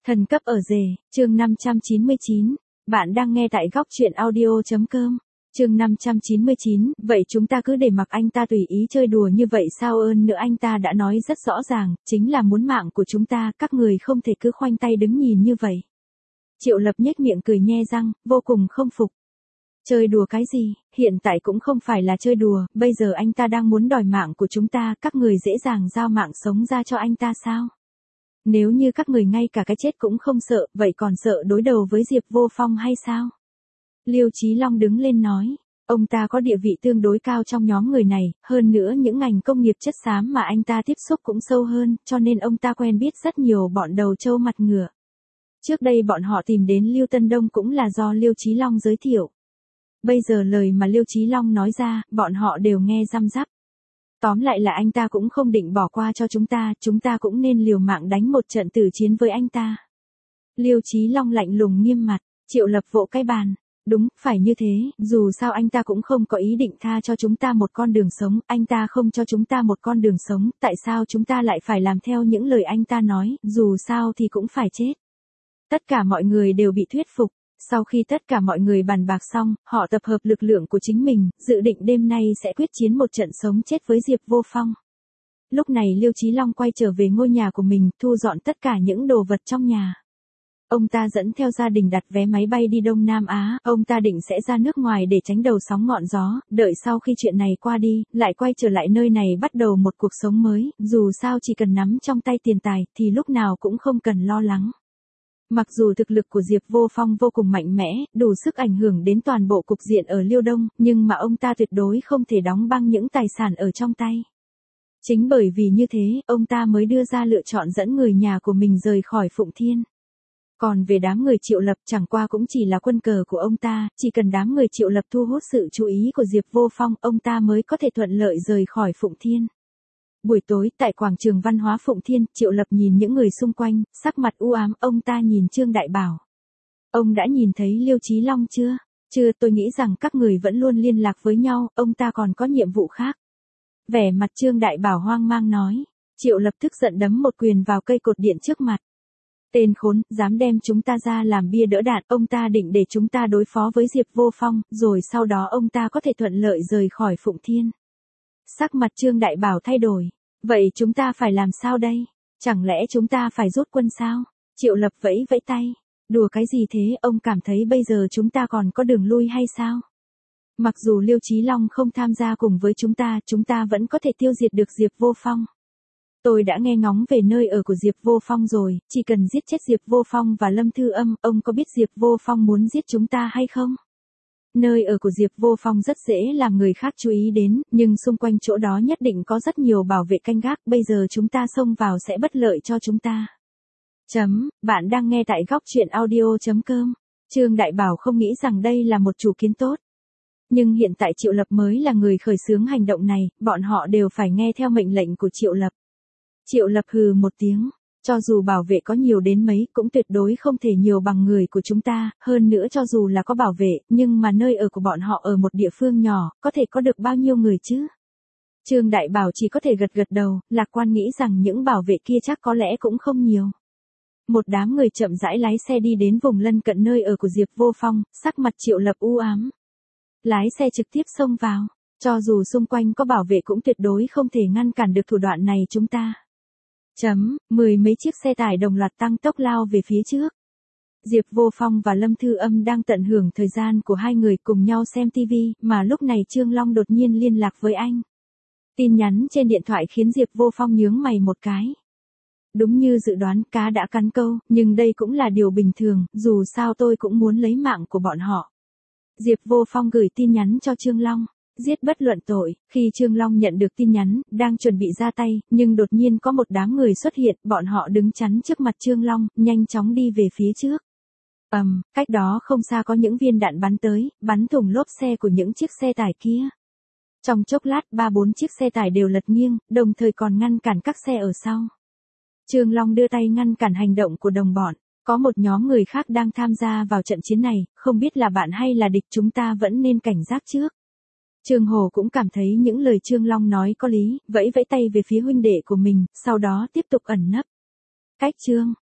Thần cấp ở rể, chương 599. Bạn đang nghe tại góc truyện audio.com. Chương 599, vậy chúng ta cứ để mặc anh ta tùy ý chơi đùa như vậy sao? Ơn nữa anh ta đã nói rất rõ ràng, chính là muốn mạng của chúng ta, các người không thể cứ khoanh tay đứng nhìn như vậy. Triệu Lập nhếch miệng cười nhe răng, vô cùng không phục. Chơi đùa cái gì, hiện tại cũng không phải là chơi đùa, bây giờ anh ta đang muốn đòi mạng của chúng ta, các người dễ dàng giao mạng sống ra cho anh ta sao? Nếu như các người ngay cả cái chết cũng không sợ, vậy còn sợ đối đầu với Diệp Vô Phong hay sao? Liêu Chí Long đứng lên nói, ông ta có địa vị tương đối cao trong nhóm người này, hơn nữa những ngành công nghiệp chất xám mà anh ta tiếp xúc cũng sâu hơn, cho nên ông ta quen biết rất nhiều bọn đầu trâu mặt ngựa. Trước đây bọn họ tìm đến Liêu Tân Đông cũng là do Liêu Chí Long giới thiệu. Bây giờ lời mà Liêu Chí Long nói ra, bọn họ đều nghe răm rắp. Tóm lại là anh ta cũng không định bỏ qua cho chúng ta cũng nên liều mạng đánh một trận tử chiến với anh ta. Liêu Chí Long lạnh lùng nghiêm mặt, Triệu Lập vỗ cái bàn. Đúng, phải như thế, dù sao anh ta cũng không có ý định tha cho chúng ta một con đường sống, anh ta không cho chúng ta một con đường sống, tại sao chúng ta lại phải làm theo những lời anh ta nói, dù sao thì cũng phải chết. Tất cả mọi người đều bị thuyết phục. Sau khi tất cả mọi người bàn bạc xong, họ tập hợp lực lượng của chính mình, dự định đêm nay sẽ quyết chiến một trận sống chết với Diệp Vô Phong. Lúc này Liêu Chí Long quay trở về ngôi nhà của mình, thu dọn tất cả những đồ vật trong nhà. Ông ta dẫn theo gia đình đặt vé máy bay đi Đông Nam Á, ông ta định sẽ ra nước ngoài để tránh đầu sóng ngọn gió, đợi sau khi chuyện này qua đi, lại quay trở lại nơi này bắt đầu một cuộc sống mới, dù sao chỉ cần nắm trong tay tiền tài, thì lúc nào cũng không cần lo lắng. Mặc dù thực lực của Diệp Vô Phong vô cùng mạnh mẽ, đủ sức ảnh hưởng đến toàn bộ cục diện ở Liêu Đông, nhưng mà ông ta tuyệt đối không thể đóng băng những tài sản ở trong tay. Chính bởi vì như thế, ông ta mới đưa ra lựa chọn dẫn người nhà của mình rời khỏi Phụng Thiên. Còn về đám người Triệu Lập chẳng qua cũng chỉ là quân cờ của ông ta, chỉ cần đám người Triệu Lập thu hút sự chú ý của Diệp Vô Phong, ông ta mới có thể thuận lợi rời khỏi Phụng Thiên. Buổi tối, tại quảng trường văn hóa Phụng Thiên, Triệu Lập nhìn những người xung quanh, sắc mặt u ám, ông ta nhìn Trương Đại Bảo. Ông đã nhìn thấy Liêu Chí Long chưa? Chưa, tôi nghĩ rằng các người vẫn luôn liên lạc với nhau, ông ta còn có nhiệm vụ khác. Vẻ mặt Trương Đại Bảo hoang mang nói. Triệu Lập tức giận đấm một quyền vào cây cột điện trước mặt. Tên khốn, dám đem chúng ta ra làm bia đỡ đạn, ông ta định để chúng ta đối phó với Diệp Vô Phong, rồi sau đó ông ta có thể thuận lợi rời khỏi Phụng Thiên. Sắc mặt Trương Đại Bảo thay đổi. Vậy chúng ta phải làm sao đây? Chẳng lẽ chúng ta phải rút quân sao? Triệu Lập vẫy vẫy tay. Đùa cái gì thế, ông cảm thấy bây giờ chúng ta còn có đường lui hay sao? Mặc dù Liêu Chí Long không tham gia cùng với chúng ta vẫn có thể tiêu diệt được Diệp Vô Phong. Tôi đã nghe ngóng về nơi ở của Diệp Vô Phong rồi, chỉ cần giết chết Diệp Vô Phong và Lâm Thư Âm, ông có biết Diệp Vô Phong muốn giết chúng ta hay không? Nơi ở của Diệp Vô Phong rất dễ làm người khác chú ý đến, nhưng xung quanh chỗ đó nhất định có rất nhiều bảo vệ canh gác, bây giờ chúng ta xông vào sẽ bất lợi cho chúng ta. Bạn đang nghe tại góc truyện audio.com. Trương Đại Bảo không nghĩ rằng đây là một chủ kiến tốt. Nhưng hiện tại Triệu Lập mới là người khởi xướng hành động này, bọn họ đều phải nghe theo mệnh lệnh của Triệu Lập. Triệu Lập hừ một tiếng. Cho dù bảo vệ có nhiều đến mấy cũng tuyệt đối không thể nhiều bằng người của chúng ta, hơn nữa cho dù là có bảo vệ, nhưng mà nơi ở của bọn họ ở một địa phương nhỏ, có thể có được bao nhiêu người chứ? Trương Đại Bảo chỉ có thể gật gật đầu, lạc quan nghĩ rằng những bảo vệ kia chắc có lẽ cũng không nhiều. Một đám người chậm rãi lái xe đi đến vùng lân cận nơi ở của Diệp Vô Phong, sắc mặt Triệu Lập u ám. Lái xe trực tiếp xông vào, cho dù xung quanh có bảo vệ cũng tuyệt đối không thể ngăn cản được thủ đoạn này chúng ta. Mười mấy chiếc xe tải đồng loạt tăng tốc lao về phía trước. Diệp Vô Phong và Lâm Thư Âm đang tận hưởng thời gian của hai người cùng nhau xem TV, mà lúc này Trương Long đột nhiên liên lạc với anh. Tin nhắn trên điện thoại khiến Diệp Vô Phong nhướng mày một cái. Đúng như dự đoán, cá đã cắn câu, nhưng đây cũng là điều bình thường, dù sao tôi cũng muốn lấy mạng của bọn họ. Diệp Vô Phong gửi tin nhắn cho Trương Long. Giết bất luận tội, khi Trương Long nhận được tin nhắn, đang chuẩn bị ra tay, nhưng đột nhiên có một đám người xuất hiện, bọn họ đứng chắn trước mặt Trương Long, nhanh chóng đi về phía trước. Cách đó không xa có những viên đạn bắn tới, bắn thủng lốp xe của những chiếc xe tải kia. Trong chốc lát 3-4 chiếc xe tải đều lật nghiêng, đồng thời còn ngăn cản các xe ở sau. Trương Long đưa tay ngăn cản hành động của đồng bọn. Có một nhóm người khác đang tham gia vào trận chiến này, không biết là bạn hay là địch, chúng ta vẫn nên cảnh giác trước. Trương Hồ cũng cảm thấy những lời Trương Long nói có lý, vẫy vẫy tay về phía huynh đệ của mình, sau đó tiếp tục ẩn nấp. Cách Trương,